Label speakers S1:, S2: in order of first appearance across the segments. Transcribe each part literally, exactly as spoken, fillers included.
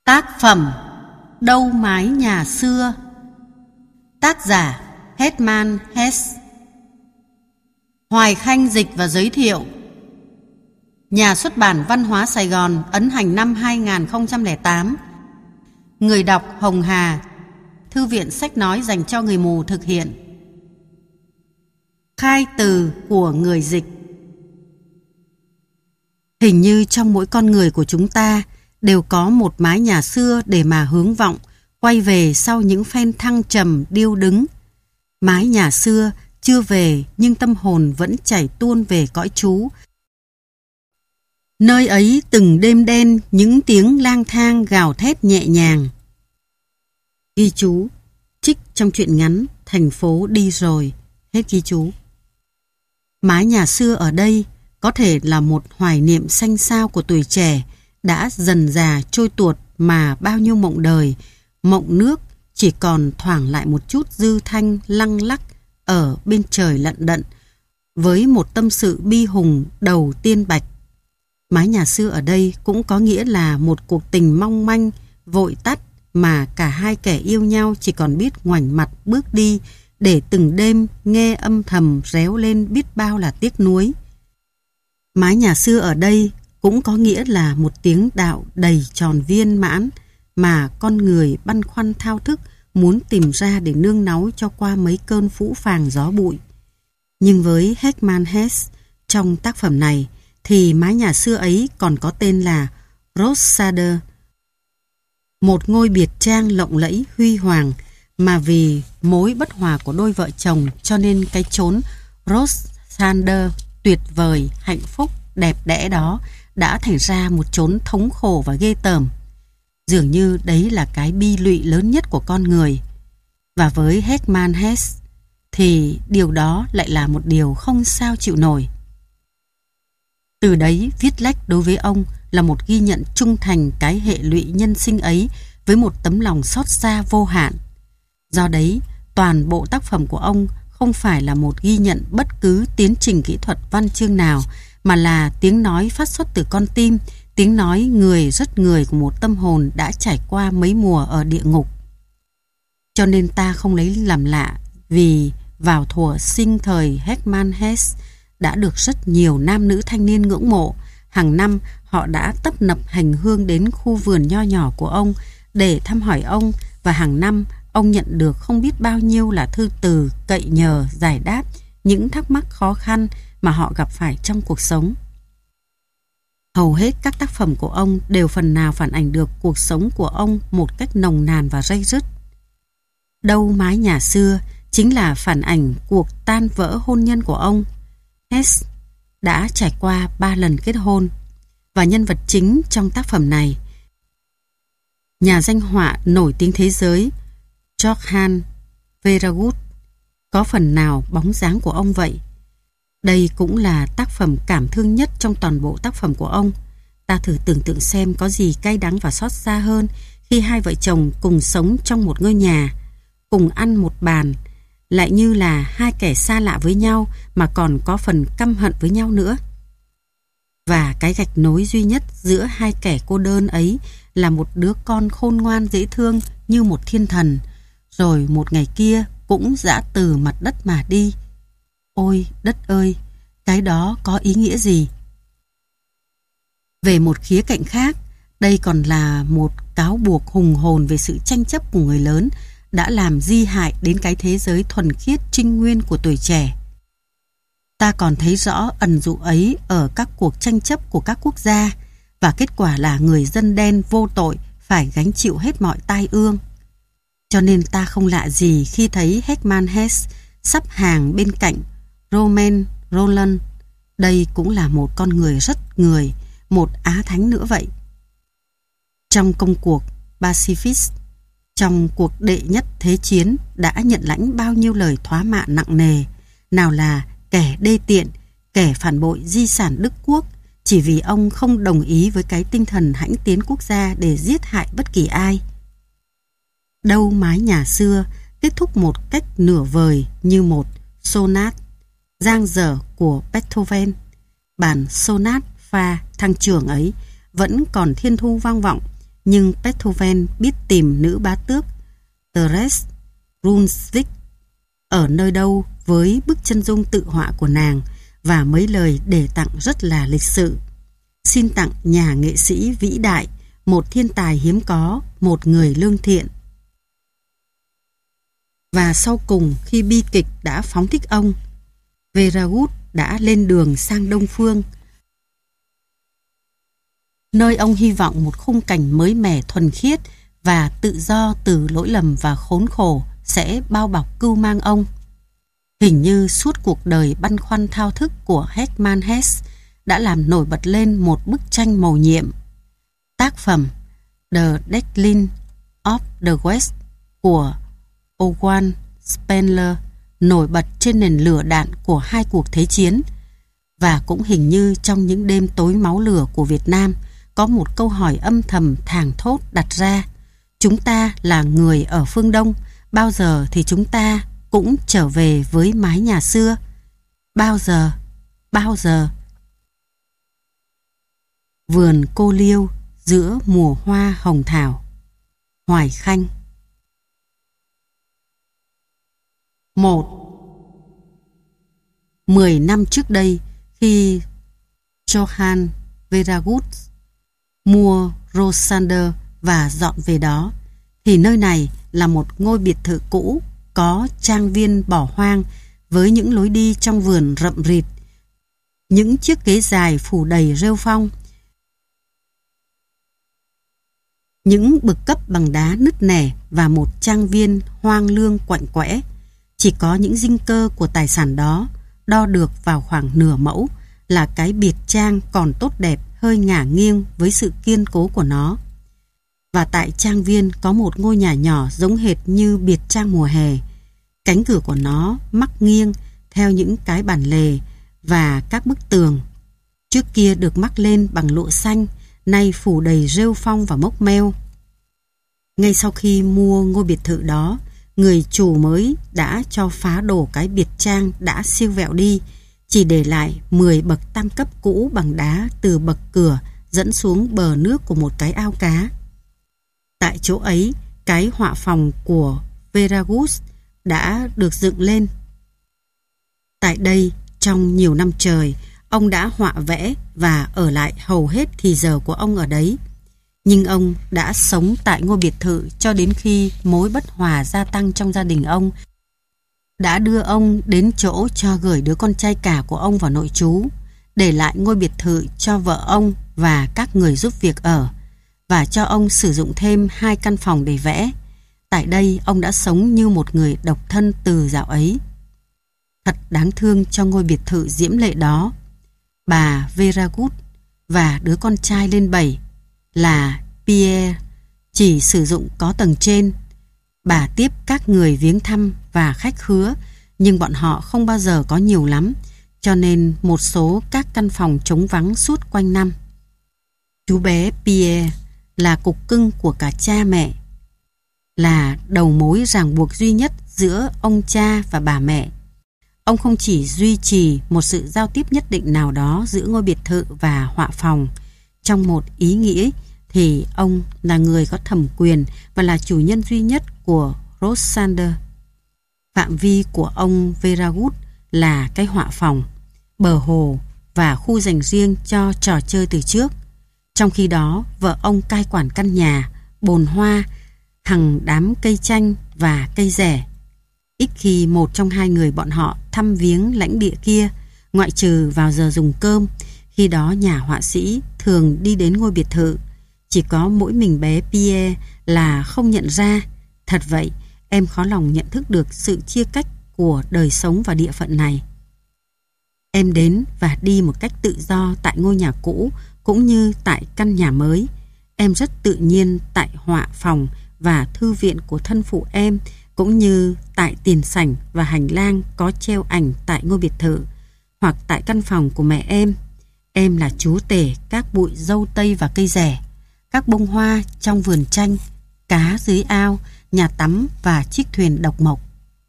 S1: Tác phẩm Đâu mái nhà xưa. Tác giả Hermann Hesse. Hoài Khanh dịch và giới thiệu. Nhà xuất bản Văn hóa Sài Gòn, ấn hành năm hai nghìn không trăm lẻ tám. Người đọc Hồng Hà. Thư viện sách nói dành cho người mù thực hiện. Khai từ của người dịch. Hình như trong mỗi con người của chúng ta đều có một mái nhà xưa để mà hướng vọng, quay về sau những phen thăng trầm điêu đứng. Mái nhà xưa chưa về nhưng tâm hồn vẫn chảy tuôn về cõi trú. Nơi ấy từng đêm đen những tiếng lang thang gào thét nhẹ nhàng. Ghi chú, trích trong truyện ngắn Thành phố đi rồi. Hết ghi chú. Mái nhà xưa ở đây có thể là một hoài niệm xanh xao của tuổi trẻ đã dần dà trôi tuột mà bao nhiêu mộng đời, mộng nước chỉ còn thoảng lại một chút dư thanh lăng lắc ở bên trời lận đận với một tâm sự bi hùng đầu tiên bạch. Mái nhà xưa ở đây cũng có nghĩa là một cuộc tình mong manh, vội tắt mà cả hai kẻ yêu nhau chỉ còn biết ngoảnh mặt bước đi để từng đêm nghe âm thầm réo lên biết bao là tiếc nuối. Mái nhà xưa ở đây cũng có nghĩa là một tiếng đạo đầy tròn viên mãn mà con người băn khoăn thao thức muốn tìm ra để nương náu cho qua mấy cơn phũ phàng gió bụi. Nhưng với Hermann Hesse, trong tác phẩm này thì mái nhà xưa ấy còn có tên là Rossade, một ngôi biệt trang lộng lẫy huy hoàng mà vì mối bất hòa của đôi vợ chồng cho nên cái chốn Rossade tuyệt vời, hạnh phúc, đẹp đẽ đó đã thành ra một chốn thống khổ và ghê tởm. Dường như đấy là cái bi lụy lớn nhất của con người. Và với Hermann Hesse thì điều đó lại là một điều không sao chịu nổi. Từ đấy viết lách đối với ông là một ghi nhận trung thành cái hệ lụy nhân sinh ấy với một tấm lòng xót xa vô hạn. Do đấy, toàn bộ tác phẩm của ông không phải là một ghi nhận bất cứ tiến trình kỹ thuật văn chương nào, mà là tiếng nói phát xuất từ con tim, tiếng nói người rất người của một tâm hồn đã trải qua mấy mùa ở địa ngục. Cho nên ta không lấy làm lạ vì vào thuở sinh thời Hermann Hesse đã được rất nhiều nam nữ thanh niên ngưỡng mộ. Hàng năm họ đã tấp nập hành hương đến khu vườn nho nhỏ của ông để thăm hỏi ông, và hàng năm ông nhận được không biết bao nhiêu là thư từ cậy nhờ giải đáp những thắc mắc khó khăn mà họ gặp phải trong cuộc sống. Hầu hết các tác phẩm của ông đều phần nào phản ảnh được cuộc sống của ông một cách nồng nàn và ray rứt. Đâu mái nhà xưa chính là phản ảnh cuộc tan vỡ hôn nhân của ông. Hesse đã trải qua ba lần kết hôn, và nhân vật chính trong tác phẩm này, nhà danh họa nổi tiếng thế giới Johann Veragut, có phần nào bóng dáng của ông vậy. Đây cũng là tác phẩm cảm thương nhất trong toàn bộ tác phẩm của ông. Ta thử tưởng tượng xem có gì cay đắng và xót xa hơn khi hai vợ chồng cùng sống trong một ngôi nhà, cùng ăn một bàn, lại như là hai kẻ xa lạ với nhau mà còn có phần căm hận với nhau nữa. Và cái gạch nối duy nhất giữa hai kẻ cô đơn ấy là một đứa con khôn ngoan dễ thương như một thiên thần, rồi một ngày kia cũng giã từ mặt đất mà đi. Ôi đất ơi, cái đó có ý nghĩa gì? Về một khía cạnh khác, đây còn là một cáo buộc hùng hồn về sự tranh chấp của người lớn đã làm di hại đến cái thế giới thuần khiết trinh nguyên của tuổi trẻ. Ta còn thấy rõ ẩn dụ ấy ở các cuộc tranh chấp của các quốc gia, và kết quả là người dân đen vô tội phải gánh chịu hết mọi tai ương. Cho nên ta không lạ gì khi thấy Hermann Hesse sắp hàng bên cạnh Romain Rolland. Đây cũng là một con người rất người, một á thánh nữa vậy. Trong công cuộc Pacifist, trong cuộc đệ nhất thế chiến, đã nhận lãnh bao nhiêu lời thóa mạ nặng nề, nào là kẻ đê tiện, kẻ phản bội di sản Đức Quốc, chỉ vì ông không đồng ý với cái tinh thần hãnh tiến quốc gia để giết hại bất kỳ ai. Đâu mái nhà xưa kết thúc một cách nửa vời như một sonat giang dở của Beethoven. Bản sonat pha thăng trường ấy vẫn còn thiên thu vang vọng nhưng Beethoven biết tìm nữ bá tước Therese Brunswick ở nơi đâu với bức chân dung tự họa của nàng và mấy lời đề tặng rất là lịch sự. Xin tặng nhà nghệ sĩ vĩ đại, một thiên tài hiếm có, một người lương thiện. Và sau cùng, khi bi kịch đã phóng thích ông, Veragut đã lên đường sang Đông Phương, nơi ông hy vọng một khung cảnh mới mẻ thuần khiết và tự do từ lỗi lầm và khốn khổ sẽ bao bọc cưu mang ông. Hình như suốt cuộc đời băn khoăn thao thức của Hermann Hesse đã làm nổi bật lên một bức tranh màu nhiệm. Tác phẩm The Decline of the West của Owen Spengler nổi bật trên nền lửa đạn của hai cuộc thế chiến. Và cũng hình như trong những đêm tối máu lửa của Việt Nam có một câu hỏi âm thầm thảng thốt đặt ra: chúng ta là người ở phương Đông, bao giờ thì chúng ta cũng trở về với mái nhà xưa? Bao giờ? Bao giờ? Vườn cô liêu giữa mùa hoa hồng thảo. Hoài Khanh. Một. Mười năm trước đây, khi Johann Veragut mua Rosander và dọn về đó, thì nơi này là một ngôi biệt thự cũ có trang viên bỏ hoang với những lối đi trong vườn rậm rịt, những chiếc ghế dài phủ đầy rêu phong, những bực cấp bằng đá nứt nẻ và một trang viên hoang lương quạnh quẽ. Chỉ có những dinh cơ của tài sản đó, đo được vào khoảng nửa mẫu, là cái biệt trang còn tốt đẹp hơi ngả nghiêng với sự kiên cố của nó. Và tại trang viên có một ngôi nhà nhỏ giống hệt như biệt trang mùa hè. Cánh cửa của nó mắc nghiêng theo những cái bản lề và các bức tường. Trước kia được mắc lên bằng lụa xanh, nay phủ đầy rêu phong và mốc meo. Ngay sau khi mua ngôi biệt thự đó, người chủ mới đã cho phá đổ cái biệt trang đã siêu vẹo đi, chỉ để lại mười bậc tam cấp cũ bằng đá từ bậc cửa dẫn xuống bờ nước của một cái ao cá. Tại chỗ ấy, cái họa phòng của Veragut đã được dựng lên. Tại đây, trong nhiều năm trời, ông đã họa vẽ và ở lại hầu hết thì giờ của ông ở đấy. Nhưng ông đã sống tại ngôi biệt thự cho đến khi mối bất hòa gia tăng trong gia đình ông đã đưa ông đến chỗ cho gửi đứa con trai cả của ông vào nội trú, để lại ngôi biệt thự cho vợ ông và các người giúp việc ở, và cho ông sử dụng thêm hai căn phòng để vẽ. Tại đây ông đã sống như một người độc thân từ dạo ấy. Thật đáng thương cho ngôi biệt thự diễm lệ đó. Bà Veragut và đứa con trai lên bảy là Pierre chỉ sử dụng có tầng trên. Bà tiếp các người viếng thăm và khách khứa, nhưng bọn họ không bao giờ có nhiều lắm, cho nên một số các căn phòng trống vắng suốt quanh năm. Chú bé Pierre là cục cưng của cả cha mẹ, là đầu mối ràng buộc duy nhất giữa ông cha và bà mẹ. Ông không chỉ duy trì một sự giao tiếp nhất định nào đó giữa ngôi biệt thự và họa phòng. Trong một ý nghĩa thì ông là người có thẩm quyền và là chủ nhân duy nhất của Rosander. Phạm vi của ông Veragut là cái họa phòng, bờ hồ và khu dành riêng cho trò chơi từ trước. Trong khi đó, vợ ông cai quản căn nhà, bồn hoa, hàng đám cây chanh và cây rẻ. Ít khi một trong hai người bọn họ thăm viếng lãnh địa kia, ngoại trừ vào giờ dùng cơm. Khi đó nhà họa sĩ thường đi đến ngôi biệt thự. Chỉ có mỗi mình bé Pierre là không nhận ra. Thật vậy, em khó lòng nhận thức được sự chia cách của đời sống và địa phận này. Em đến và đi một cách tự do tại ngôi nhà cũ cũng như tại căn nhà mới. Em rất tự nhiên tại họa phòng và thư viện của thân phụ em, cũng như tại tiền sảnh và hành lang có treo ảnh tại ngôi biệt thự, hoặc tại căn phòng của mẹ em. Em là chúa tể các bụi dâu tây và cây rẻ, các bông hoa trong vườn chanh, cá dưới ao, nhà tắm và chiếc thuyền độc mộc.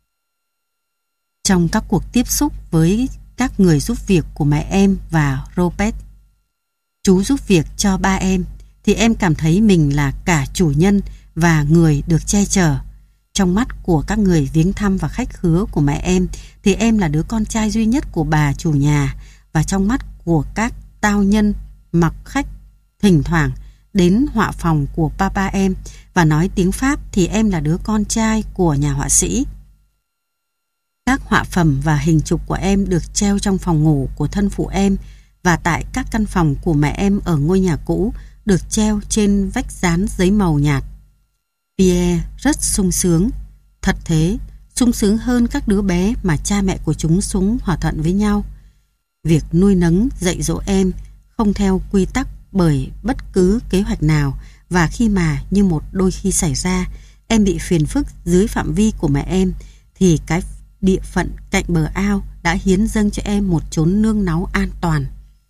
S1: Trong các cuộc tiếp xúc với các người giúp việc của mẹ em và Robert, chú giúp việc cho ba em, thì em cảm thấy mình là cả chủ nhân và người được che chở. Trong mắt của các người viếng thăm và khách khứa của mẹ em thì em là đứa con trai duy nhất của bà chủ nhà, và trong mắt của các tao nhân mặc khách thỉnh thoảng đến họa phòng của papa em và nói tiếng Pháp thì em là đứa con trai của nhà họa sĩ. Các họa phẩm và hình chụp của em được treo trong phòng ngủ của thân phụ em, và tại các căn phòng của mẹ em ở ngôi nhà cũ được treo trên vách dán giấy màu nhạt. Pierre rất sung sướng, thật thế, sung sướng hơn các đứa bé mà cha mẹ của chúng xuống hòa thuận với nhau. Việc nuôi nấng dạy dỗ em không theo quy tắc bởi bất cứ kế hoạch nào, và khi mà như một đôi khi xảy ra em bị phiền phức dưới phạm vi của mẹ em thì cái địa phận cạnh bờ ao đã hiến dâng cho em một chốn nương náu an toàn.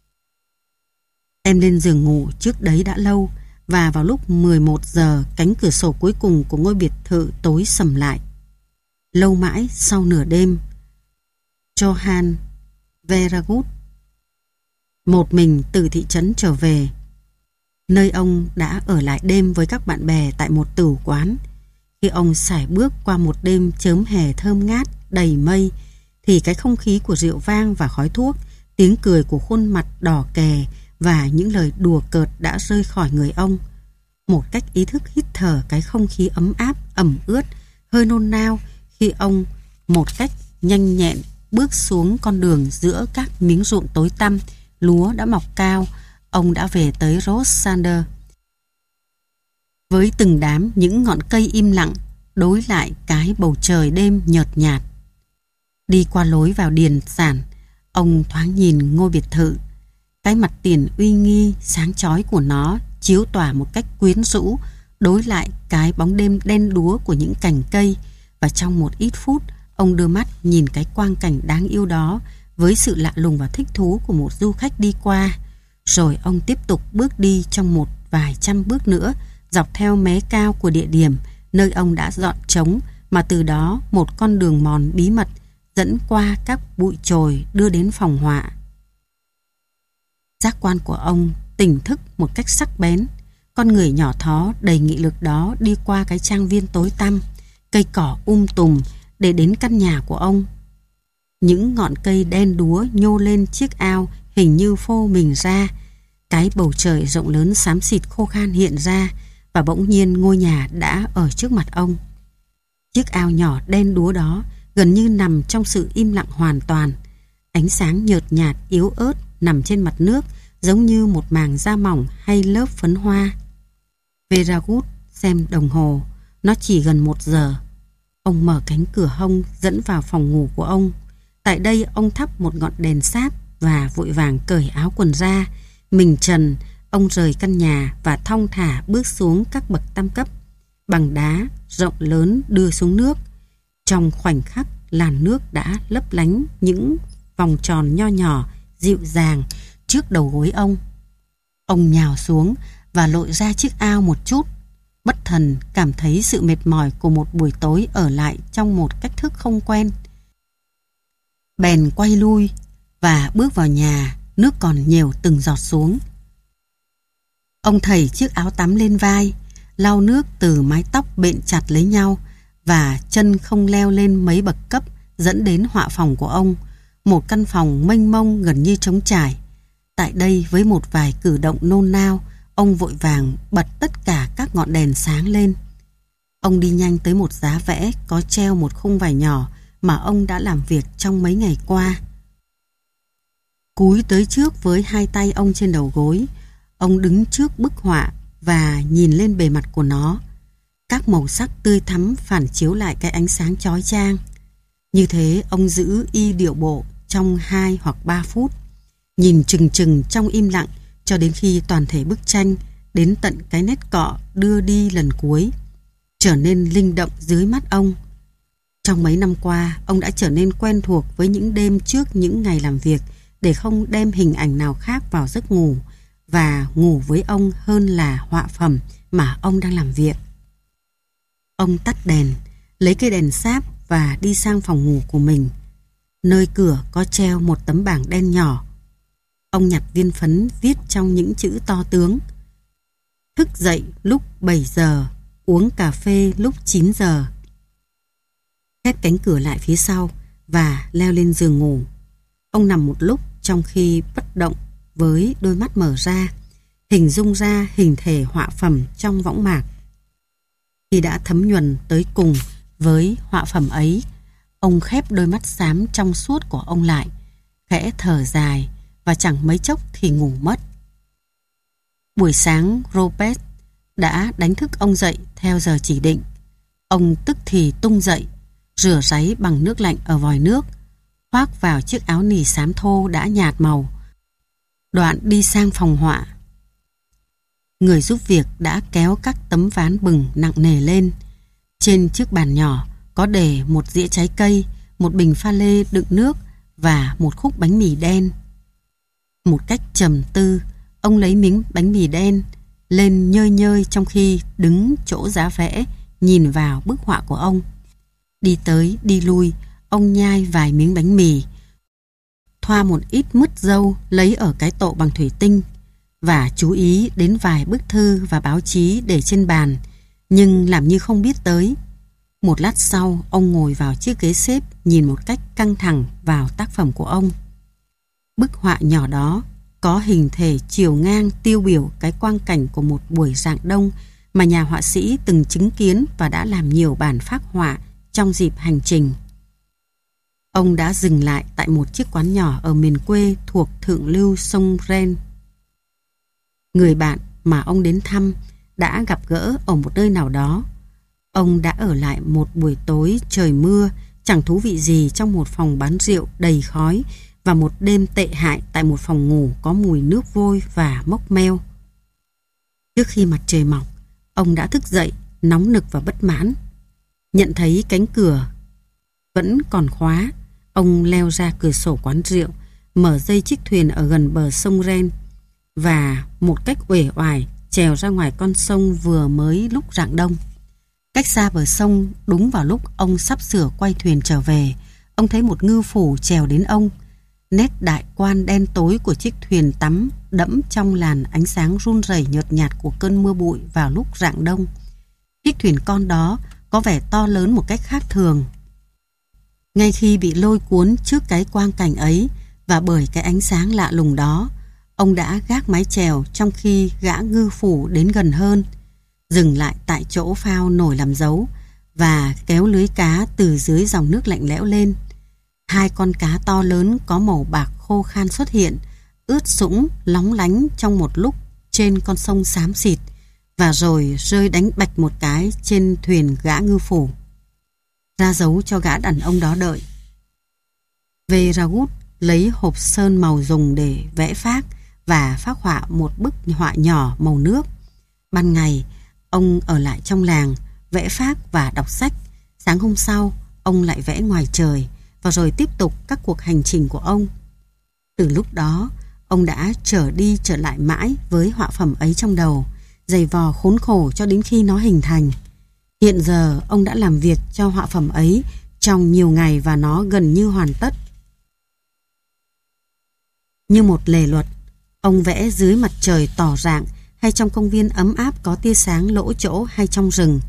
S1: Em lên giường ngủ trước đấy đã lâu, và vào lúc mười một giờ cánh cửa sổ cuối cùng của ngôi biệt thự tối sầm lại. Lâu mãi sau nửa đêm, Johann Veragut một mình từ thị trấn trở về, nơi ông đã ở lại đêm với các bạn bè tại một tử quán. Khi ông sải bước qua một đêm chớm hè thơm ngát đầy mây thì cái không khí của rượu vang và khói thuốc, tiếng cười của khuôn mặt đỏ kè và những lời đùa cợt đã rơi khỏi người ông. Một cách ý thức hít thở cái không khí ấm áp, ẩm ướt, hơi nôn nao khi ông một cách nhanh nhẹn bước xuống con đường giữa các miếng ruộng tối tăm, lúa đã mọc cao. Ông đã về tới Rosander với từng đám những ngọn cây im lặng đối lại cái bầu trời đêm nhợt nhạt. Đi qua lối vào điền sản, ông thoáng nhìn ngôi biệt thự. Cái mặt tiền uy nghi sáng chói của nó chiếu tỏa một cách quyến rũ đối lại cái bóng đêm đen đúa của những cành cây, và trong một ít phút ông đưa mắt nhìn cái quang cảnh đáng yêu đó với sự lạ lùng và thích thú của một du khách đi qua. Rồi ông tiếp tục bước đi trong một vài trăm bước nữa dọc theo mé cao của địa điểm nơi ông đã dọn trống, mà từ đó một con đường mòn bí mật dẫn qua các bụi chồi đưa đến phòng họa. Giác quan của ông tỉnh thức một cách sắc bén. Con người nhỏ thó đầy nghị lực đó đi qua cái trang viên tối tăm, cây cỏ um tùm để đến căn nhà của ông. Những ngọn cây đen đúa nhô lên chiếc ao hình như phô mình ra. Cái bầu trời rộng lớn xám xịt khô khan hiện ra, và bỗng nhiên ngôi nhà đã ở trước mặt ông. Chiếc ao nhỏ đen đúa đó gần như nằm trong sự im lặng hoàn toàn. Ánh sáng nhợt nhạt yếu ớt nằm trên mặt nước giống như một màng da mỏng hay lớp phấn hoa. Veragut xem đồng hồ, nó chỉ gần một giờ. Ông mở cánh cửa hông dẫn vào phòng ngủ của ông. Tại đây ông thắp một ngọn đèn sáp và vội vàng cởi áo quần ra. Mình trần, ông rời căn nhà và thong thả bước xuống các bậc tam cấp bằng đá rộng lớn đưa xuống nước. Trong khoảnh khắc, làn nước đã lấp lánh những vòng tròn nho nhỏ dịu dàng trước đầu gối ông. Ông nhào xuống và lội ra chiếc ao một chút, bất thần cảm thấy sự mệt mỏi của một buổi tối ở lại trong một cách thức không quen. Bèn quay lui và bước vào nhà, nước còn nhiều từng giọt xuống. Ông thầy chiếc áo tắm lên vai, lau nước từ mái tóc bện chặt lấy nhau, và chân không leo lên mấy bậc cấp dẫn đến họa phòng của ông, một căn phòng mênh mông gần như trống trải. Tại đây, với một vài cử động nôn nao, ông vội vàng bật tất cả các ngọn đèn sáng lên. Ông đi nhanh tới một giá vẽ có treo một khung vải nhỏ mà ông đã làm việc trong mấy ngày qua. Cúi tới trước với hai tay ông trên đầu gối, ông đứng trước bức họa và nhìn lên bề mặt của nó. Các màu sắc tươi thắm phản chiếu lại cái ánh sáng chói chang. Như thế ông giữ y điệu bộ trong hai hoặc ba phút, nhìn chừng chừng trong im lặng cho đến khi toàn thể bức tranh đến tận cái nét cọ đưa đi lần cuối trở nên linh động dưới mắt ông. Trong mấy năm qua, ông đã trở nên quen thuộc với những đêm trước những ngày làm việc để không đem hình ảnh nào khác vào giấc ngủ, và ngủ với ông hơn là họa phẩm mà ông đang làm việc. Ông tắt đèn, lấy cây đèn sáp và đi sang phòng ngủ của mình. Nơi cửa có treo một tấm bảng đen nhỏ. Ông nhặt viên phấn viết trong những chữ to tướng: Thức dậy lúc bảy giờ, uống cà phê lúc chín giờ. Khép cánh cửa lại phía sau và leo lên giường ngủ. Ông nằm một lúc trong khi bất động với đôi mắt mở ra, hình dung ra hình thể họa phẩm trong võng mạc. Khi đã thấm nhuần tới cùng với họa phẩm ấy, ông khép đôi mắt xám trong suốt của ông lại, khẽ thở dài và chẳng mấy chốc thì ngủ mất. Buổi sáng Robert đã đánh thức ông dậy theo giờ chỉ định. Ông tức thì tung dậy, rửa ráy bằng nước lạnh ở vòi nước, khoác vào chiếc áo nỉ xám thô đã nhạt màu, đoạn đi sang phòng họa. Người giúp việc đã kéo các tấm ván bừng nặng nề lên. Trên chiếc bàn nhỏ có để một dĩa trái cây, một bình pha lê đựng nước và một khúc bánh mì đen. Một cách trầm tư, ông lấy miếng bánh mì đen lên nhơi nhơi trong khi đứng chỗ giá vẽ nhìn vào bức họa của ông. Đi tới đi lui, ông nhai vài miếng bánh mì, thoa một ít mứt dâu lấy ở cái tổ bằng thủy tinh và chú ý đến vài bức thư và báo chí để trên bàn, nhưng làm như không biết tới. Một lát sau, ông ngồi vào chiếc ghế xếp nhìn một cách căng thẳng vào tác phẩm của ông. Bức họa nhỏ đó có hình thể chiều ngang tiêu biểu cái quang cảnh của một buổi rạng đông mà nhà họa sĩ từng chứng kiến và đã làm nhiều bản phác họa trong dịp hành trình. Ông đã dừng lại tại một chiếc quán nhỏ ở miền quê thuộc thượng lưu sông Ren. Người bạn mà ông đến thăm đã gặp gỡ ở một nơi nào đó. Ông đã ở lại một buổi tối trời mưa chẳng thú vị gì trong một phòng bán rượu đầy khói và một đêm tệ hại tại một phòng ngủ có mùi nước vôi và mốc meo. Trước khi mặt trời mọc, ông đã thức dậy, nóng nực và bất mãn. Nhận thấy cánh cửa vẫn còn khóa, ông leo ra cửa sổ quán rượu, mở dây chiếc thuyền ở gần bờ sông Ren và một cách uể oải trèo ra ngoài con sông vừa mới lúc rạng đông. Cách xa bờ sông, đúng vào lúc ông sắp sửa quay thuyền trở về, ông thấy một ngư phủ trèo đến ông. Nét đại quan đen tối của chiếc thuyền tắm đẫm trong làn ánh sáng run rẩy nhợt nhạt của cơn mưa bụi vào lúc rạng đông. Chiếc thuyền con đó có vẻ to lớn một cách khác thường. Ngay khi bị lôi cuốn trước cái quang cảnh ấy và bởi cái ánh sáng lạ lùng đó, ông đã gác mái chèo trong khi gã ngư phủ đến gần hơn, dừng lại tại chỗ phao nổi làm dấu và kéo lưới cá từ dưới dòng nước lạnh lẽo lên. Hai con cá to lớn có màu bạc khô khan xuất hiện, ướt sũng lóng lánh trong một lúc trên con sông xám xịt và rồi rơi đánh bạch một cái trên thuyền gã ngư phủ, ra dấu cho gã đàn ông đó đợi. Về Ragut lấy hộp sơn màu dùng để vẽ phác và phác họa một bức họa nhỏ màu nước. Ban ngày, ông ở lại trong làng, vẽ phác và đọc sách. Sáng hôm sau, ông lại vẽ ngoài trời và rồi tiếp tục các cuộc hành trình của ông. Từ lúc đó, ông đã trở đi trở lại mãi với họa phẩm ấy trong đầu, giày vò khốn khổ cho đến khi nó hình thành. Hiện giờ, ông đã làm việc cho họa phẩm ấy trong nhiều ngày và nó gần như hoàn tất. Như một lề luật, ông vẽ dưới mặt trời tỏ rạng hay trong công viên ấm áp có tia sáng lỗ chỗ hay trong rừng.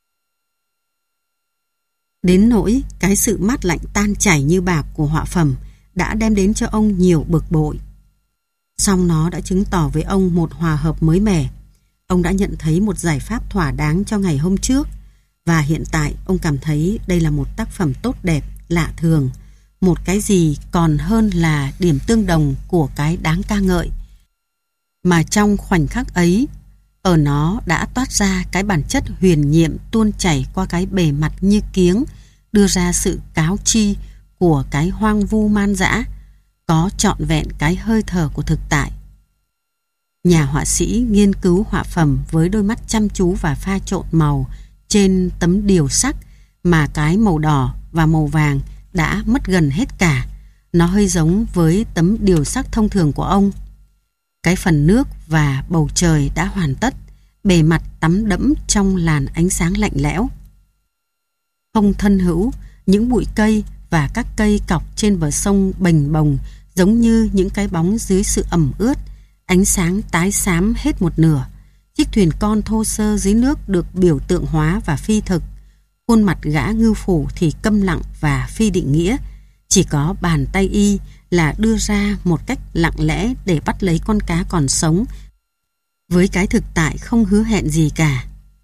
S1: Đến nỗi cái sự mát lạnh tan chảy như bạc của họa phẩm đã đem đến cho ông nhiều bực bội. Song nó đã chứng tỏ với ông một hòa hợp mới mẻ. Ông đã nhận thấy một giải pháp thỏa đáng cho ngày hôm trước và hiện tại ông cảm thấy đây là một tác phẩm tốt đẹp, lạ thường, một cái gì còn hơn là điểm tương đồng của cái đáng ca ngợi. Mà trong khoảnh khắc ấy, ở nó đã toát ra cái bản chất huyền nhiệm tuôn chảy qua cái bề mặt như kiếng, đưa ra sự cáo chi của cái hoang vu man dã, có trọn vẹn cái hơi thở của thực tại. Nhà họa sĩ nghiên cứu họa phẩm với đôi mắt chăm chú và pha trộn màu trên tấm điều sắc mà cái màu đỏ và màu vàng đã mất gần hết cả. Nó hơi giống với tấm điều sắc thông thường của ông. Cái phần nước và bầu trời đã hoàn tất, bề mặt tắm đẫm trong làn ánh sáng lạnh lẽo. Không thân hữu, những bụi cây và các cây cọc trên bờ sông bềnh bồng giống như những cái bóng dưới sự ẩm ướt, ánh sáng tái xám hết một nửa. Chiếc thuyền con thô sơ dưới nước được biểu tượng hóa và phi thực. Khuôn mặt gã ngư phủ thì câm lặng và phi định nghĩa. Chỉ có bàn tay y là đưa ra một cách lặng lẽ để bắt lấy con cá còn sống, với cái thực tại không hứa hẹn gì cả.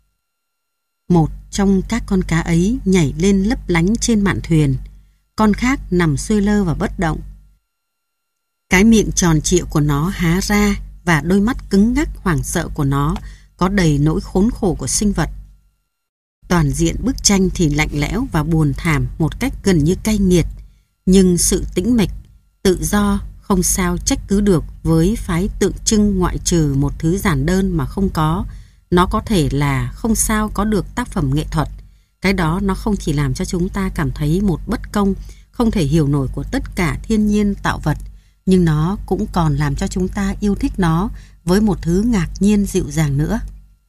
S1: Một trong các con cá ấy nhảy lên lấp lánh trên mạn thuyền, con khác nằm xuôi lơ và bất động. Cái miệng tròn trịa của nó há ra và đôi mắt cứng ngắc hoảng sợ của nó có đầy nỗi khốn khổ của sinh vật. Toàn diện bức tranh thì lạnh lẽo và buồn thảm một cách gần như cay nghiệt, nhưng sự tĩnh mịch, tự do không sao trách cứ được với phái tượng trưng ngoại trừ một thứ giản đơn mà không có. Nó có thể là không sao có được tác phẩm nghệ thuật. Cái đó nó không chỉ làm cho chúng ta cảm thấy một bất công, không thể hiểu nổi của tất cả thiên nhiên tạo vật, nhưng nó cũng còn làm cho chúng ta yêu thích nó với một thứ ngạc nhiên dịu dàng nữa.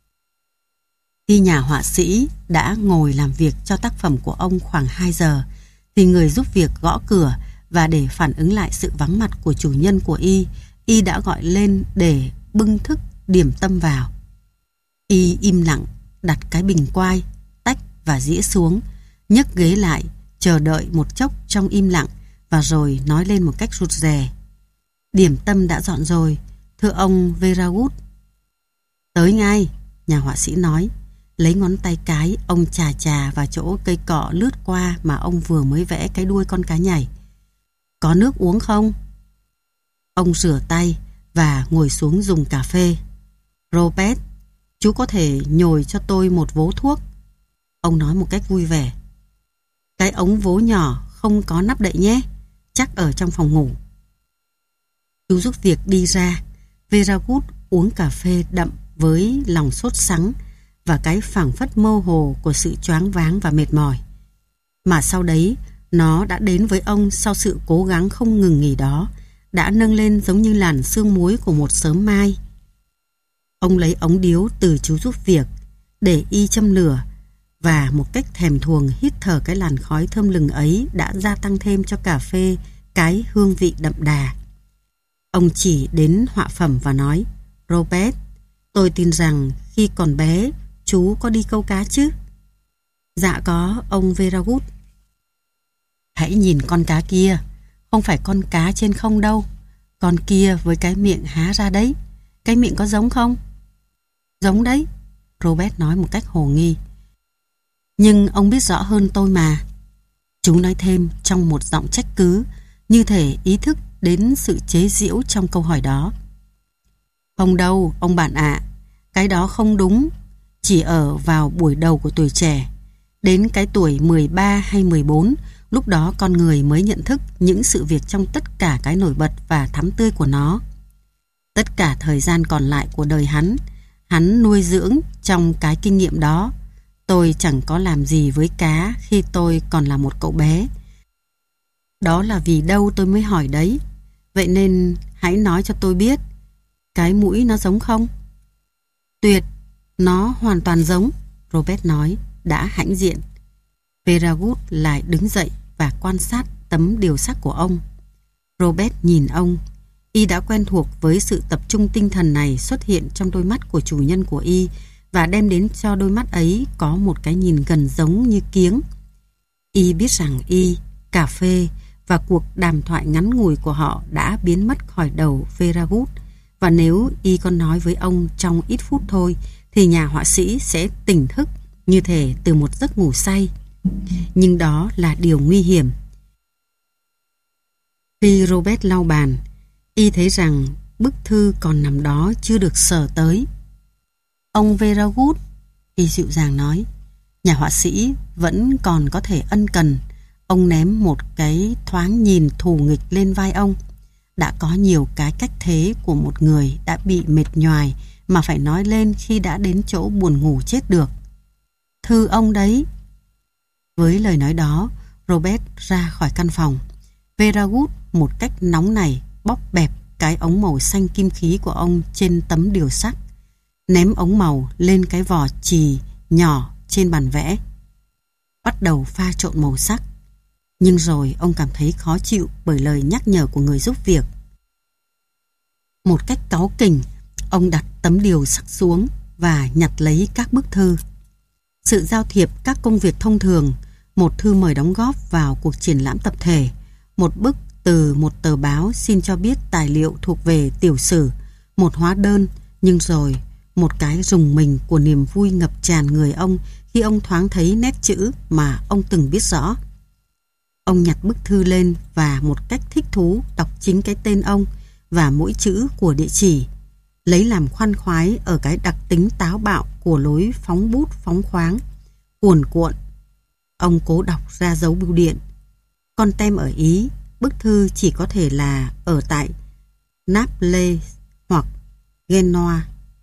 S1: Khi nhà họa sĩ đã ngồi làm việc cho tác phẩm của ông khoảng hai giờ, thì người giúp việc gõ cửa, và để phản ứng lại sự vắng mặt của chủ nhân của y, y đã gọi lên để bưng thức điểm tâm vào. Y im lặng đặt cái bình quai, tách và dĩa xuống, nhấc ghế lại, chờ đợi một chốc trong im lặng, và rồi nói lên một cách rụt rè: "Điểm tâm đã dọn rồi, thưa ông Veragut." "Tới ngay," nhà họa sĩ nói. Lấy ngón tay cái, ông chà chà vào chỗ cây cọ lướt qua mà ông vừa mới vẽ cái đuôi con cá nhảy. "Có nước uống không?" Ông rửa tay và ngồi xuống dùng cà phê. "Robert, chú có thể nhồi cho tôi một vố thuốc?" Ông nói một cách vui vẻ. "Cái ống vố nhỏ không có nắp đậy nhé, chắc ở trong phòng ngủ." Chú giúp việc đi ra. Veragut uống cà phê đậm với lòng sốt sắng và cái phảng phất mơ hồ của sự choáng váng và mệt mỏi. Mà sau đấy, nó đã đến với ông sau sự cố gắng không ngừng nghỉ đó, đã nâng lên giống như làn sương muối của một sớm mai. Ông lấy ống điếu từ chú giúp việc, để y châm lửa, và một cách thèm thuồng hít thở cái làn khói thơm lừng ấy đã gia tăng thêm cho cà phê cái hương vị đậm đà. Ông chỉ đến họa phẩm và nói: "Robert, tôi tin rằng khi còn bé, chú có đi câu cá chứ?" "Dạ có, ông Veragut." "Hãy nhìn con cá kia, không phải con cá trên không đâu. Con kia với cái miệng há ra đấy. Cái miệng có giống không?" "Giống đấy," Robert nói một cách hồ nghi. "Nhưng ông biết rõ hơn tôi mà," chú nói thêm trong một giọng trách cứ, như thể ý thức đến sự chế giễu trong câu hỏi đó. "Không đâu, ông bạn ạ, cái đó không đúng. Chỉ ở vào buổi đầu của tuổi trẻ, đến cái tuổi mười ba hay mười bốn, lúc đó con người mới nhận thức những sự việc trong tất cả cái nổi bật và thắm tươi của nó. Tất cả thời gian còn lại của đời hắn, hắn nuôi dưỡng trong cái kinh nghiệm đó. Tôi chẳng có làm gì với cá khi tôi còn là một cậu bé. Đó là vì đâu tôi mới hỏi đấy. Vậy nên hãy nói cho tôi biết, cái mũi nó giống không?" "Tuyệt, nó hoàn toàn giống," Robert nói, đã hãnh diện. Veragut lại đứng dậy và quan sát tấm điều sắc của ông. Robert nhìn ông. Y đã quen thuộc với sự tập trung tinh thần này xuất hiện trong đôi mắt của chủ nhân của y, và đem đến cho đôi mắt ấy có một cái nhìn gần giống như kiếng. Y biết rằng y, cà phê và cuộc đàm thoại ngắn ngủi của họ đã biến mất khỏi đầu Veragut, và nếu y còn nói với ông trong ít phút thôi, thì nhà họa sĩ sẽ tỉnh thức như thể từ một giấc ngủ say. Nhưng đó là điều nguy hiểm. Khi Robert lau bàn, y thấy rằng bức thư còn nằm đó chưa được sờ tới. "Ông Veragut," y dịu dàng nói, nhà họa sĩ vẫn còn có thể ân cần. Ông ném một cái thoáng nhìn thù nghịch lên vai ông. Đã có nhiều cái cách thế của một người đã bị mệt nhoài mà phải nói lên khi đã đến chỗ buồn ngủ chết được. "Thư ông đấy." Với lời nói đó, Robert ra khỏi căn phòng. Veragut một cách nóng nảy bóp bẹp cái ống màu xanh kim khí của ông trên tấm điều sắc, ném ống màu lên cái vỏ chì nhỏ trên bàn vẽ, bắt đầu pha trộn màu sắc. Nhưng rồi ông cảm thấy khó chịu bởi lời nhắc nhở của người giúp việc. Một cách cáu kỉnh, ông đặt tấm điều sắc xuống, và nhặt lấy các bức thư. Sự giao thiệp các công việc thông thường, một thư mời đóng góp vào cuộc triển lãm tập thể, một bức từ một tờ báo xin cho biết tài liệu thuộc về tiểu sử, một hóa đơn, nhưng rồi một cái rùng mình của niềm vui ngập tràn người ông khi ông thoáng thấy nét chữ mà ông từng biết rõ. Ông nhặt bức thư lên và một cách thích thú đọc chính cái tên ông và mỗi chữ của địa chỉ, lấy làm khoan khoái ở cái đặc tính táo bạo của lối phóng bút phóng khoáng, cuồn cuộn. Ông cố đọc ra dấu bưu điện. Con tem ở Ý, bức thư chỉ có thể là ở tại Naples hoặc Genoa.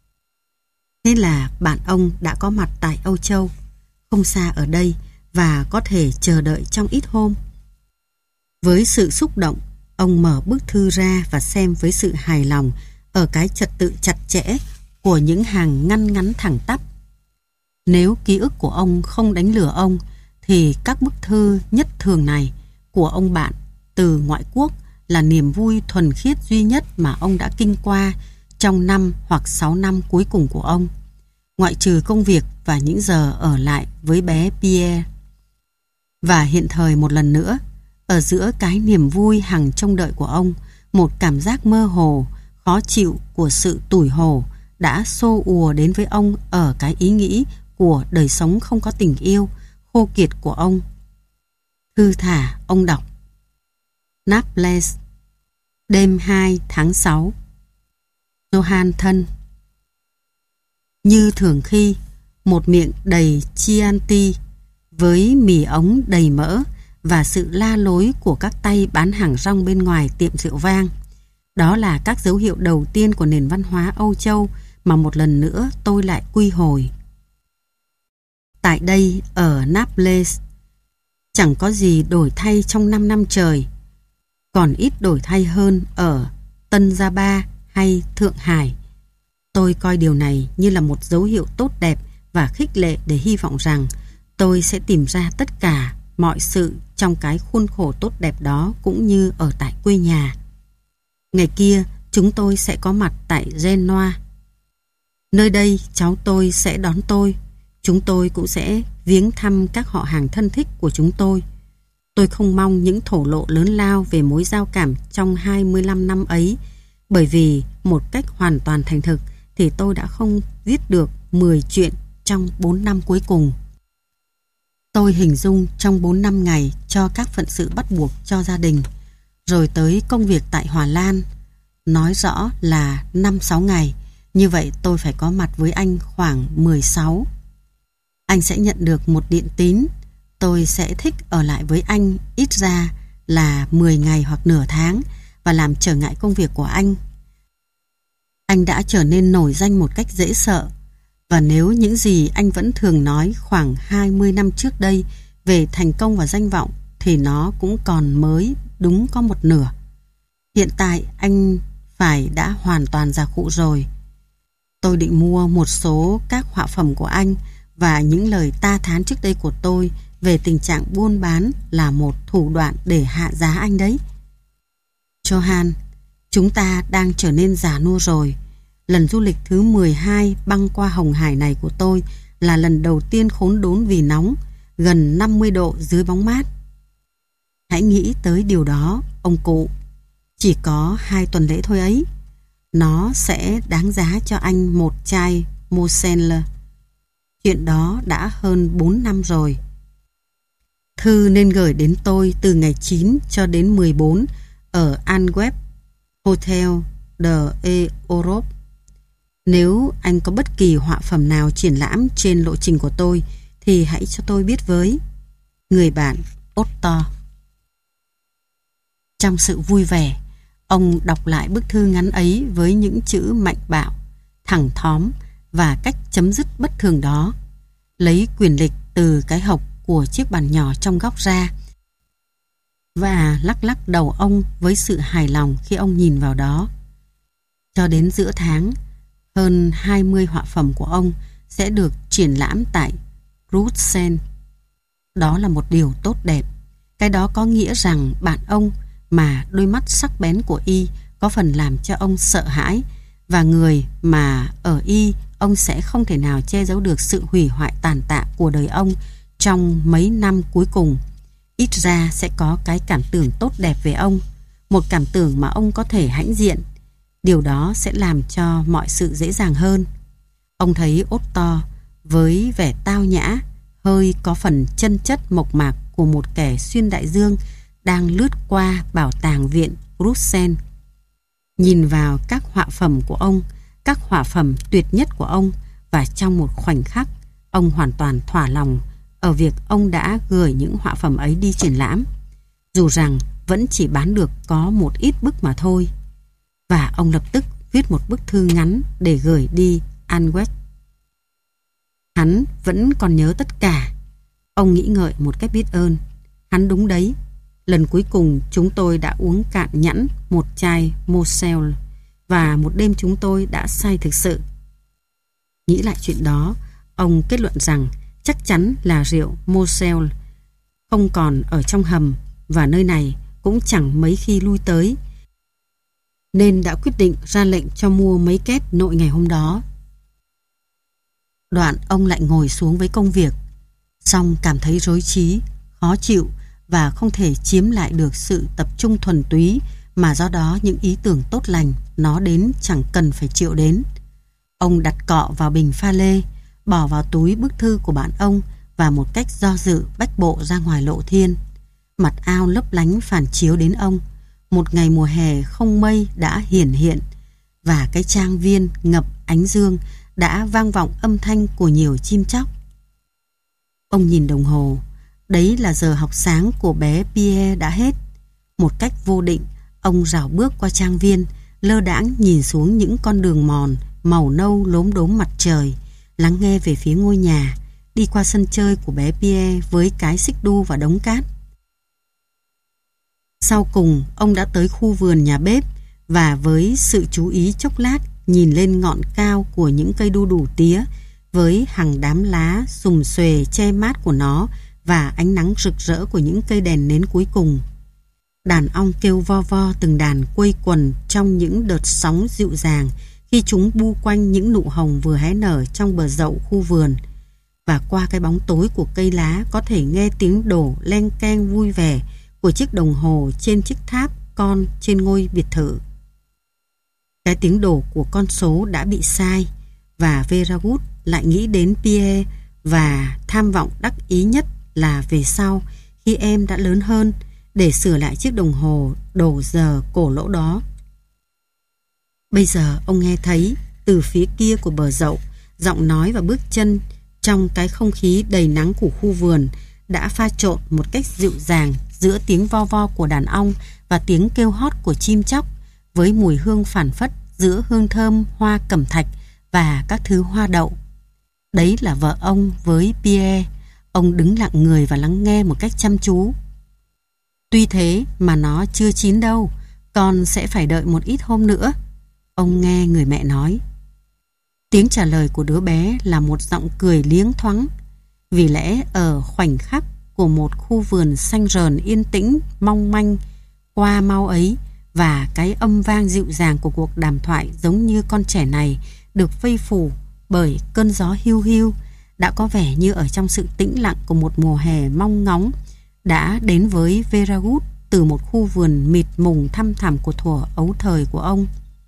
S1: Thế là bạn ông đã có mặt tại Âu Châu, không xa ở đây, và có thể chờ đợi trong ít hôm. Với sự xúc động, ông mở bức thư ra và xem với sự hài lòng ở cái trật tự chặt chẽ của những hàng ngăn ngắn thẳng tắp. Nếu ký ức của ông không đánh lừa ông, thì các bức thư nhất thường này của ông bạn từ ngoại quốc là niềm vui thuần khiết duy nhất mà ông đã kinh qua trong năm hoặc sáu năm cuối cùng của ông, ngoại trừ công việc và những giờ ở lại với bé Pierre. Và hiện thời một lần nữa, ở giữa cái niềm vui hằng trông đợi của ông, một cảm giác mơ hồ, khó chịu của sự tủi hổ đã xô ùa đến với ông ở cái ý nghĩ của đời sống không có tình yêu, khô kiệt của ông. Thư thả ông đọc: Naples, đêm hai tháng sáu. Johan thân. Như thường khi, một miệng đầy Chianti với mì ống đầy mỡ và sự la lối của các tay bán hàng rong bên ngoài tiệm rượu vang. Đó là các dấu hiệu đầu tiên của nền văn hóa Âu Châu mà một lần nữa tôi lại quy hồi. Tại đây, ở Naples, chẳng có gì đổi thay trong năm năm trời, còn ít đổi thay hơn ở Tân Gia Ba hay Thượng Hải. Tôi coi điều này như là một dấu hiệu tốt đẹp và khích lệ để hy vọng rằng tôi sẽ tìm ra tất cả mọi sự trong cái khuôn khổ tốt đẹp đó cũng như ở tại quê nhà. Ngày kia, chúng tôi sẽ có mặt tại Genoa. Nơi đây, cháu tôi sẽ đón tôi. Chúng tôi cũng sẽ viếng thăm các họ hàng thân thích của chúng tôi. Tôi không mong những thổ lộ lớn lao về mối giao cảm trong hai mươi lăm năm ấy, bởi vì một cách hoàn toàn thành thực thì tôi đã không viết được mười chuyện trong bốn năm cuối cùng. Tôi hình dung trong bốn năm ngày cho các phận sự bắt buộc cho gia đình, rồi tới công việc tại Hòa Lan, nói rõ là năm sáu ngày, như vậy tôi phải có mặt với anh khoảng mười sáu. Anh sẽ nhận được một điện tín, tôi sẽ thích ở lại với anh ít ra là mười ngày hoặc nửa tháng và làm trở ngại công việc của anh. Anh đã trở nên nổi danh một cách dễ sợ, và nếu những gì anh vẫn thường nói khoảng hai mươi năm trước đây về thành công và danh vọng thì nó cũng còn mới đúng có một nửa. Hiện tại anh phải đã hoàn toàn già khụ rồi. Tôi định mua một số các họa phẩm của anh, và những lời ta thán trước đây của tôi về tình trạng buôn bán là một thủ đoạn để hạ giá anh đấy. Johan, chúng ta đang trở nên già nua rồi. Lần du lịch thứ mười hai băng qua Hồng Hải này của tôi là lần đầu tiên khốn đốn vì nóng, gần năm mươi độ dưới bóng mát. Hãy nghĩ tới điều đó, ông cụ. Chỉ có hai tuần lễ thôi ấy. Nó sẽ đáng giá cho anh một chai Moselle. Chuyện đó đã hơn bốn năm rồi. Thư nên gửi đến tôi từ ngày chín cho đến mười bốn ở Antwerp, Hotel de Europe. Nếu anh có bất kỳ họa phẩm nào triển lãm trên lộ trình của tôi thì hãy cho tôi biết với. Người bạn Otto. Trong sự vui vẻ, ông đọc lại bức thư ngắn ấy với những chữ mạnh bạo, thẳng thóm và cách chấm dứt bất thường đó, lấy quyền lịch từ cái hộc của chiếc bàn nhỏ trong góc ra và lắc lắc đầu ông với sự hài lòng khi ông nhìn vào đó. Cho đến giữa tháng, hơn hai mươi họa phẩm của ông sẽ được triển lãm tại Bruxelles. Đó là một điều tốt đẹp. Cái đó có nghĩa rằng bạn ông, mà đôi mắt sắc bén của y có phần làm cho ông sợ hãi, và người mà ở y ông sẽ không thể nào che giấu được sự hủy hoại tàn tạ của đời ông trong mấy năm cuối cùng. Ít ra sẽ có cái cảm tưởng tốt đẹp về ông, một cảm tưởng mà ông có thể hãnh diện. Điều đó sẽ làm cho mọi sự dễ dàng hơn. Ông thấy Otto với vẻ tao nhã, hơi có phần chân chất mộc mạc của một kẻ xuyên đại dương đang lướt qua bảo tàng viện Bruxelles. Nhìn vào các họa phẩm của ông, các họa phẩm tuyệt nhất của ông, và trong một khoảnh khắc, ông hoàn toàn thỏa lòng ở việc ông đã gửi những họa phẩm ấy đi triển lãm, dù rằng vẫn chỉ bán được có một ít bức mà thôi. Và ông lập tức viết một bức thư ngắn để gửi đi Antwerp. Hắn vẫn còn nhớ tất cả. Ông nghĩ ngợi một cách biết ơn. Hắn đúng đấy. Lần cuối cùng chúng tôi đã uống cạn nhẵn một chai Moselle, và một đêm chúng tôi đã say thực sự. Nghĩ lại chuyện đó, ông kết luận rằng chắc chắn là rượu Moselle không còn ở trong hầm, và nơi này cũng chẳng mấy khi lui tới, nên đã quyết định ra lệnh cho mua mấy két nội ngày hôm đó. Đoạn ông lại ngồi xuống với công việc, song cảm thấy rối trí, khó chịu và không thể chiếm lại được sự tập trung thuần túy, mà do đó những ý tưởng tốt lành nó đến chẳng cần phải chịu đến. Ông đặt cọ vào bình pha lê, bỏ vào túi bức thư của bạn ông và một cách do dự bách bộ ra ngoài lộ thiên. Mặt ao lấp lánh phản chiếu đến ông. Một ngày mùa hè không mây đã hiển hiện, và cái trang viên ngập ánh dương đã vang vọng âm thanh của nhiều chim chóc. Ông nhìn đồng hồ. Đấy là giờ học sáng của bé Pierre đã hết. Một cách vô định, ông rảo bước qua trang viên, lơ đãng nhìn xuống những con đường mòn màu nâu lốm đốm mặt trời, lắng nghe về phía ngôi nhà, đi qua sân chơi của bé Pierre với cái xích đu và đống cát. Sau cùng, ông đã tới khu vườn nhà bếp, và với sự chú ý chốc lát nhìn lên ngọn cao của những cây đu đủ tía với hàng đám lá xùm xuề che mát của nó và ánh nắng rực rỡ của những cây đèn nến cuối cùng. Đàn ong kêu vo vo từng đàn quây quần trong những đợt sóng dịu dàng khi chúng bu quanh những nụ hồng vừa hé nở trong bờ dậu khu vườn, và qua cái bóng tối của cây lá có thể nghe tiếng đổ len keng vui vẻ của chiếc đồng hồ trên chiếc tháp con trên ngôi biệt thự. Cái tiếng đổ của con số đã bị sai, và Veragut lại nghĩ đến Pierre và tham vọng đắc ý nhất là về sau, khi em đã lớn hơn, để sửa lại chiếc đồng hồ đổ giờ cổ lỗ đó. Bây giờ ông nghe thấy từ phía kia của bờ dậu, giọng nói và bước chân trong cái không khí đầy nắng của khu vườn đã pha trộn một cách dịu dàng giữa tiếng vo vo của đàn ong và tiếng kêu hót của chim chóc, với mùi hương phảng phất giữa hương thơm hoa cẩm thạch và các thứ hoa đậu. Đấy là vợ ông với Pierre. Ông đứng lặng người và lắng nghe một cách chăm chú. Tuy thế mà nó chưa chín đâu, con sẽ phải đợi một ít hôm nữa, ông nghe người mẹ nói. Tiếng trả lời của đứa bé là một giọng cười liếng thoáng. Vì lẽ ở khoảnh khắc của một khu vườn xanh rờn yên tĩnh mong manh qua mau ấy, và cái âm vang dịu dàng của cuộc đàm thoại giống như con trẻ này được vây phủ bởi cơn gió hiu hiu, đã có vẻ như ở trong sự tĩnh lặng của một mùa hè mong ngóng, đã đến với Veragut từ một khu vườn mịt mùng thăm thẳm của thuở ấu thời của ông.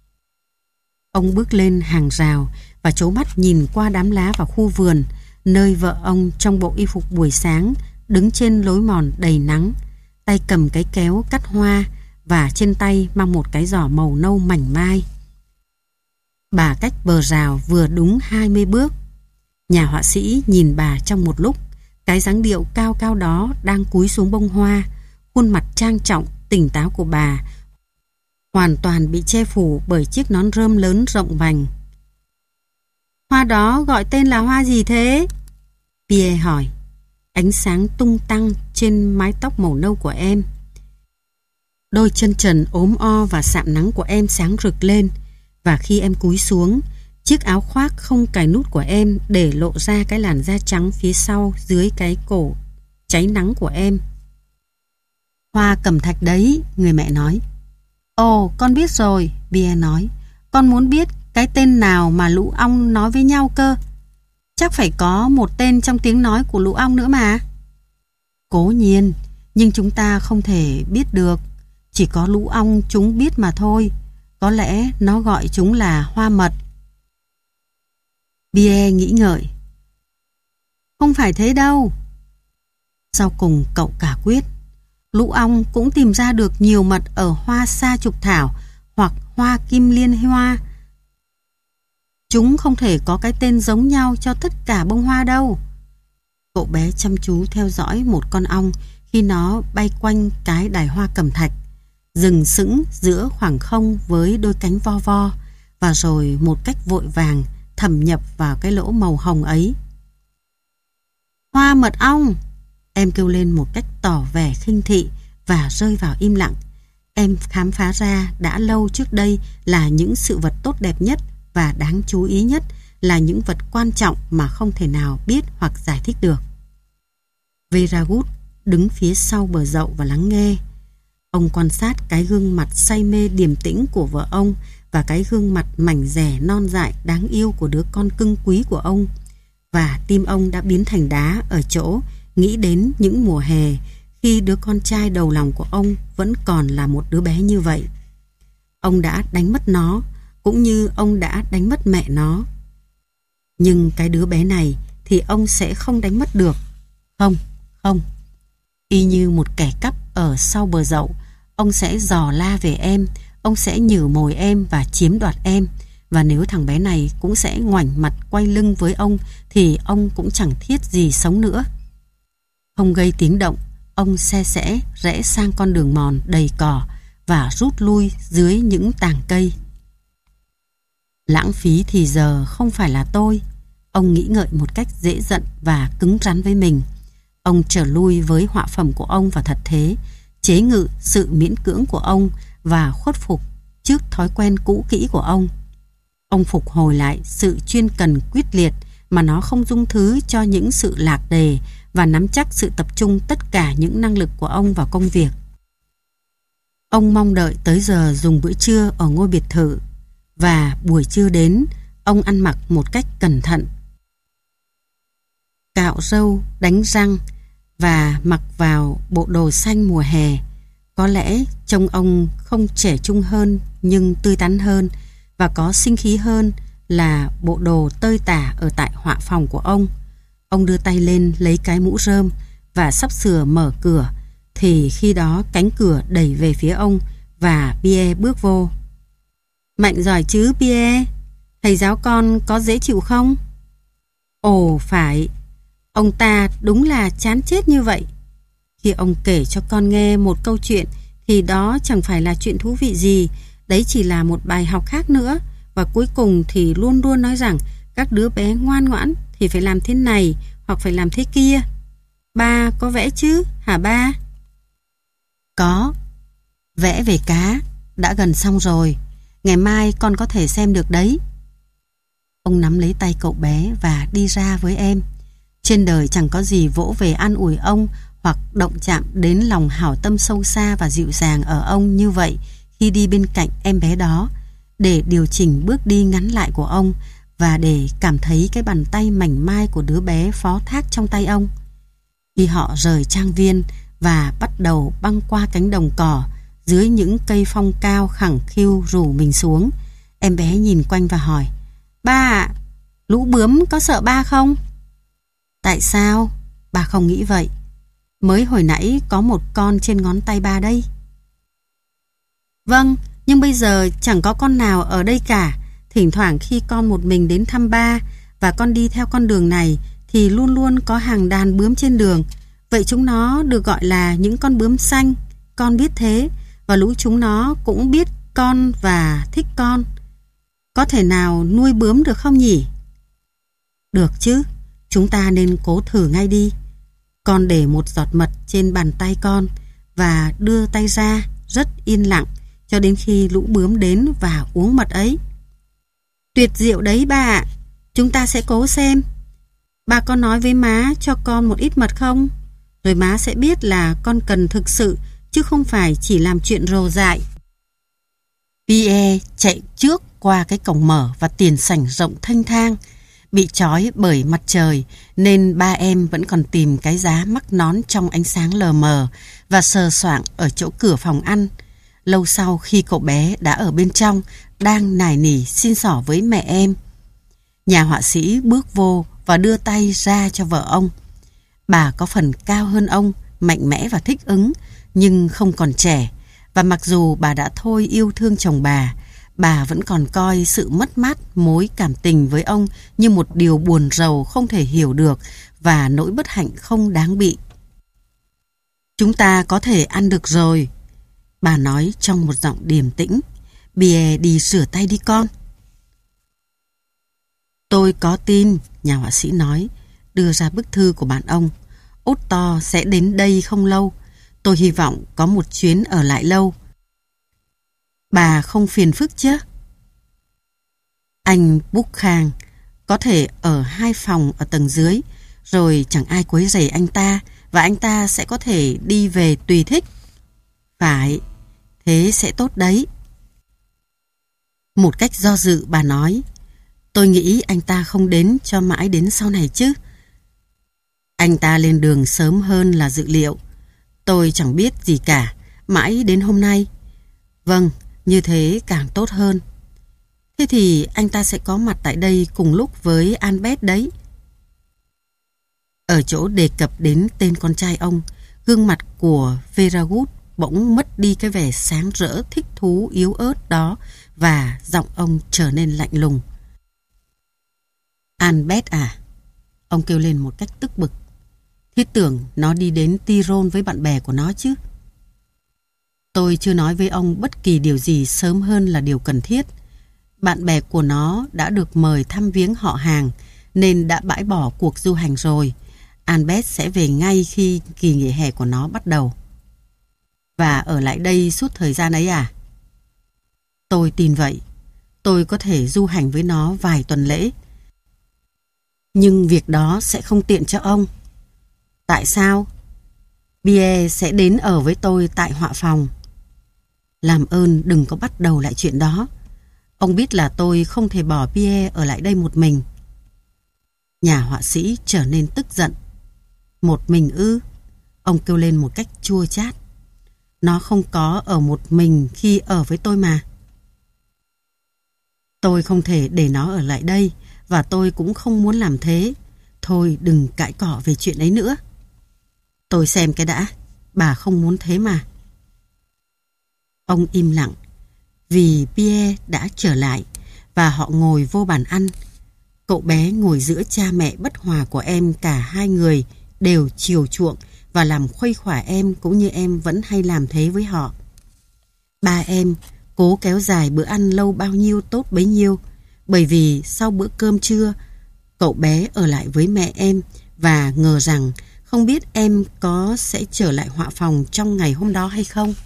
S1: Ông bước lên hàng rào và trố mắt nhìn qua đám lá vào khu vườn, nơi vợ ông trong bộ y phục buổi sáng đứng trên lối mòn đầy nắng, tay cầm cái kéo cắt hoa và trên tay mang một cái giỏ màu nâu mảnh mai. Bà cách bờ rào vừa đúng hai mươi bước. Nhà họa sĩ nhìn bà trong một lúc. Cái dáng điệu cao cao đó đang cúi xuống bông hoa, khuôn mặt trang trọng, tỉnh táo của bà hoàn toàn bị che phủ bởi chiếc nón rơm lớn rộng vành. Hoa đó gọi tên là hoa gì thế? Pierre hỏi. Ánh sáng tung tăng trên mái tóc màu nâu của em. Đôi chân trần ốm o và sạm nắng của em sáng rực lên, và khi em cúi xuống, chiếc áo khoác không cài nút của em để lộ ra cái làn da trắng phía sau dưới cái cổ cháy nắng của em. Hoa cẩm thạch đấy, người mẹ nói. Ồ, con biết rồi, Pierre nói. Con muốn biết cái tên nào mà lũ ong nói với nhau cơ? Chắc phải có một tên trong tiếng nói của lũ ong nữa mà. Cố nhiên, nhưng chúng ta không thể biết được. Chỉ có lũ ong chúng biết mà thôi. Có lẽ nó gọi chúng là hoa mật. Pierre nghĩ ngợi. Không phải thế đâu. Sau cùng cậu cả quyết. Lũ ong cũng tìm ra được nhiều mật ở hoa sa trục thảo hoặc hoa kim liên hoa. Chúng không thể có cái tên giống nhau cho tất cả bông hoa đâu. Cậu bé chăm chú theo dõi một con ong khi nó bay quanh cái đài hoa cẩm thạch, dừng sững giữa khoảng không với đôi cánh vo vo, và rồi một cách vội vàng thẩm nhập vào cái lỗ màu hồng ấy. Hoa mật ong! Em kêu lên một cách tỏ vẻ khinh thị và rơi vào im lặng. Em khám phá ra đã lâu trước đây là những sự vật tốt đẹp nhất và đáng chú ý nhất, là những vật quan trọng mà không thể nào biết hoặc giải thích được. Veragut đứng phía sau bờ dậu và lắng nghe. Ông quan sát cái gương mặt say mê điềm tĩnh của vợ ông và cái gương mặt mảnh dẻ non dại đáng yêu của đứa con cưng quý của ông, và tim ông đã biến thành đá ở chỗ nghĩ đến những mùa hè khi đứa con trai đầu lòng của ông vẫn còn là một đứa bé như vậy. Ông đã đánh mất nó, cũng như ông đã đánh mất mẹ nó. Nhưng cái đứa bé này thì ông sẽ không đánh mất được. Không, không. Y như một kẻ cắp ở sau bờ dậu, ông sẽ dò la về em, ông sẽ nhử mồi em và chiếm đoạt em. Và nếu thằng bé này cũng sẽ ngoảnh mặt quay lưng với ông thì ông cũng chẳng thiết gì sống nữa. Không gây tiếng động, ông se sẽ rẽ sang con đường mòn đầy cỏ và rút lui dưới những tàng cây. Lãng phí thì giờ không phải là tôi. Ông nghĩ ngợi một cách dễ giận và cứng rắn với mình. Ông trở lui với họa phẩm của ông và thật thế, chế ngự sự miễn cưỡng của ông và khuất phục trước thói quen cũ kỹ của ông. Ông phục hồi lại sự chuyên cần quyết liệt mà nó không dung thứ cho những sự lạc đề, và nắm chắc sự tập trung tất cả những năng lực của ông vào công việc. Ông mong đợi tới giờ dùng bữa trưa ở ngôi biệt thự, và buổi trưa đến, ông ăn mặc một cách cẩn thận. Cạo râu, đánh răng và mặc vào bộ đồ xanh mùa hè. Có lẽ trông ông không trẻ trung hơn nhưng tươi tắn hơn và có sinh khí hơn là bộ đồ tơi tả ở tại họa phòng của ông. Ông đưa tay lên lấy cái mũ rơm và sắp sửa mở cửa, thì khi đó cánh cửa đẩy về phía ông và Pierre bước vô. Mạnh giỏi chứ Pierre? Thầy giáo con có dễ chịu không? Ồ phải, ông ta đúng là chán chết như vậy. Khi ông kể cho con nghe một câu chuyện thì đó chẳng phải là chuyện thú vị gì, đấy chỉ là một bài học khác nữa. Và cuối cùng thì luôn luôn nói rằng các đứa bé ngoan ngoãn thì phải làm thế này hoặc phải làm thế kia. Ba có vẽ chứ hả ba? Có. Vẽ về cá đã gần xong rồi. Ngày mai con có thể xem được đấy. Ông nắm lấy tay cậu bé và đi ra với em. Trên đời chẳng có gì vỗ về an ủi ông hoặc động chạm đến lòng hảo tâm sâu xa và dịu dàng ở ông như vậy khi đi bên cạnh em bé đó, để điều chỉnh bước đi ngắn lại của ông và để cảm thấy cái bàn tay mảnh mai của đứa bé phó thác trong tay ông. Khi họ rời trang viên và bắt đầu băng qua cánh đồng cỏ dưới những cây phong cao khẳng khiu rủ mình xuống, em bé nhìn quanh và hỏi: Ba ạ, lũ bướm có sợ ba không? Tại sao? Bà không nghĩ vậy. Mới hồi nãy có một con trên ngón tay ba đây. Vâng, nhưng bây giờ chẳng có con nào ở đây cả. Thỉnh thoảng khi con một mình đến thăm ba và con đi theo con đường này thì luôn luôn có hàng đàn bướm trên đường. Vậy chúng nó được gọi là những con bướm xanh. Con biết thế, và lũ chúng nó cũng biết con và thích con. Có thể nào nuôi bướm được không nhỉ? Được chứ, chúng ta nên cố thử ngay đi. Con để một giọt mật trên bàn tay con và đưa tay ra rất yên lặng cho đến khi lũ bướm đến và uống mật ấy. Tuyệt diệu đấy ba ạ. Chúng ta sẽ cố xem. Bà có nói với má cho con một ít mật không? Rồi má sẽ biết là con cần thực sự, chứ không phải chỉ làm chuyện rồ dại. Pierre chạy trước qua cái cổng mở và tiền sảnh rộng thênh thang. Bị trói bởi mặt trời nên ba em vẫn còn tìm cái giá mắc nón trong ánh sáng lờ mờ và sờ soạng ở chỗ cửa phòng ăn. Lâu sau khi cậu bé đã ở bên trong, đang nài nỉ xin xỏ với mẹ em. Nhà họa sĩ bước vô và đưa tay ra cho vợ ông. Bà có phần cao hơn ông, mạnh mẽ và thích ứng, nhưng không còn trẻ. Và mặc dù bà đã thôi yêu thương chồng bà, bà vẫn còn coi sự mất mát mối cảm tình với ông như một điều buồn rầu không thể hiểu được và nỗi bất hạnh không đáng bị. Chúng ta có thể ăn được rồi, bà nói trong một giọng điềm tĩnh. Pierre, đi rửa tay đi con. Tôi có tin, nhà họa sĩ nói, đưa ra bức thư của bạn ông. Otto sẽ đến đây không lâu. Tôi hy vọng có một chuyến ở lại lâu. Bà không phiền phức chứ? Anh Búc Khang có thể ở hai phòng ở tầng dưới, rồi chẳng ai quấy rầy anh ta, và anh ta sẽ có thể đi về tùy thích. Phải, thế sẽ tốt đấy. Một cách do dự bà nói, tôi nghĩ anh ta không đến cho mãi đến sau này chứ. Anh ta lên đường sớm hơn là dự liệu. Tôi chẳng biết gì cả, mãi đến hôm nay. Vâng, như thế càng tốt hơn. Thế thì anh ta sẽ có mặt tại đây cùng lúc với Albert đấy. Ở chỗ đề cập đến tên con trai ông, gương mặt của Veragut bỗng mất đi cái vẻ sáng rỡ thích thú yếu ớt đó và giọng ông trở nên lạnh lùng. Albert à? Ông kêu lên một cách tức bực. Thiết tưởng nó đi đến Tyrol với bạn bè của nó chứ. Tôi chưa nói với ông bất kỳ điều gì sớm hơn là điều cần thiết. Bạn bè của nó đã được mời thăm viếng họ hàng nên đã bãi bỏ cuộc du hành rồi. Albert sẽ về ngay khi kỳ nghỉ hè của nó bắt đầu. Và ở lại đây suốt thời gian ấy à? Tôi tin vậy. Tôi có thể du hành với nó vài tuần lễ. Nhưng việc đó sẽ không tiện cho ông. Tại sao? Pierre sẽ đến ở với tôi tại họa phòng. Làm ơn đừng có bắt đầu lại chuyện đó. Ông biết là tôi không thể bỏ Pierre ở lại đây một mình. Nhà họa sĩ trở nên tức giận. Một mình ư? Ông kêu lên một cách chua chát. Nó không có ở một mình khi ở với tôi mà. Tôi không thể để nó ở lại đây, và tôi cũng không muốn làm thế. Thôi đừng cãi cọ về chuyện ấy nữa. Tôi xem cái đã. Bà không muốn thế mà. Ông im lặng vì Pierre đã trở lại và họ ngồi vô bàn ăn. Cậu bé ngồi giữa cha mẹ bất hòa của em, cả hai người đều chiều chuộng và làm khuây khỏa em cũng như em vẫn hay làm thế với họ. Ba em cố kéo dài bữa ăn lâu bao nhiêu tốt bấy nhiêu, bởi vì sau bữa cơm trưa, cậu bé ở lại với mẹ em và ngờ rằng không biết em có sẽ trở lại họa phòng trong ngày hôm đó hay không.